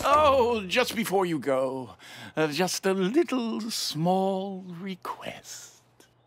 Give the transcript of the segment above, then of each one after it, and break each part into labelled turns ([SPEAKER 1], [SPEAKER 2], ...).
[SPEAKER 1] Oh, just before you go, just a little small request.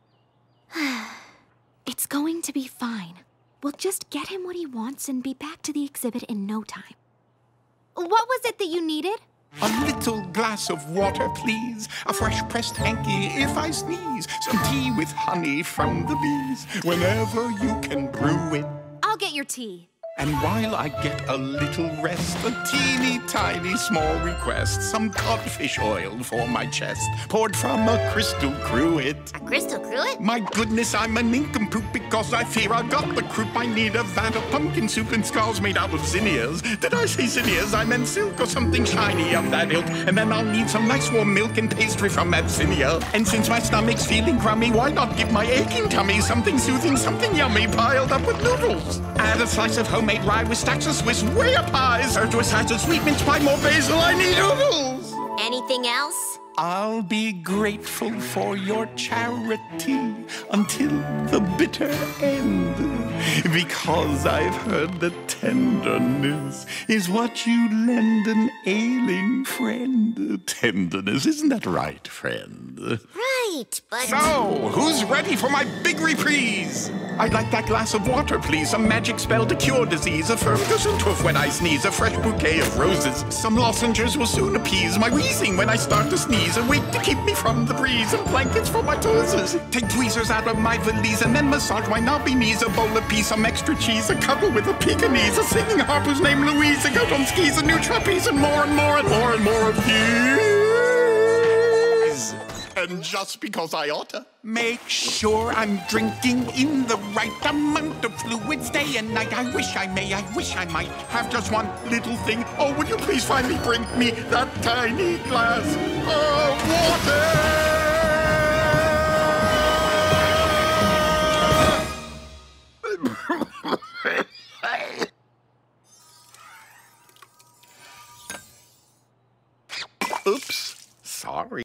[SPEAKER 2] It's going to be fine. We'll just get him what he wants and be back to the exhibit in no time. What was it that you needed?
[SPEAKER 1] A little glass of water, please. A fresh pressed hanky if I sneeze. Some tea with honey from the bees. Whenever you can brew it.
[SPEAKER 2] I'll get your tea.
[SPEAKER 1] And while I get a little rest, a teeny tiny small request. Some codfish oil for my chest, poured from a crystal cruet.
[SPEAKER 3] A crystal cruet?
[SPEAKER 1] My goodness, I'm a nincompoop because I fear I got the croup. I need a vat of pumpkin soup and skulls made out of zinnias. Did I say zinnias? I meant silk or something shiny of that ilk. And then I'll need some nice warm milk and pastry from Abyssinia. And since my stomach's feeling crummy, why not give my aching tummy something soothing, something yummy piled up with noodles? Add a slice of homemade rye with stacks of Swiss way up high. Served with sides of sweet mince pie, more basil, I need noodles.
[SPEAKER 3] Anything else?
[SPEAKER 1] I'll be grateful for your charity until the bitter end, because I've heard that tenderness is what you lend an ailing friend. Tenderness, isn't that right, friend?
[SPEAKER 3] Right, but...
[SPEAKER 1] So, who's ready for my big reprise? I'd like that glass of water, please. A magic spell to cure disease. A firm gesundhoof when I sneeze. A fresh bouquet of roses. Some lozenges will soon appease my wheezing when I start to sneeze. A wig to keep me from the breeze. And blankets for my toes. Take tweezers out of my valise and then massage my knobby knees. A bowl of peas, some extra cheese. A cuddle with a Pekingese. A singing harp whose name Louise. A goat on skis. A new trapeze. And more and more and more and more of these. And just because I oughta, make sure I'm drinking in the right amount of fluids day and night. I wish I might have just one little thing. Oh, would you please finally bring me that tiny glass of water? Oops, sorry.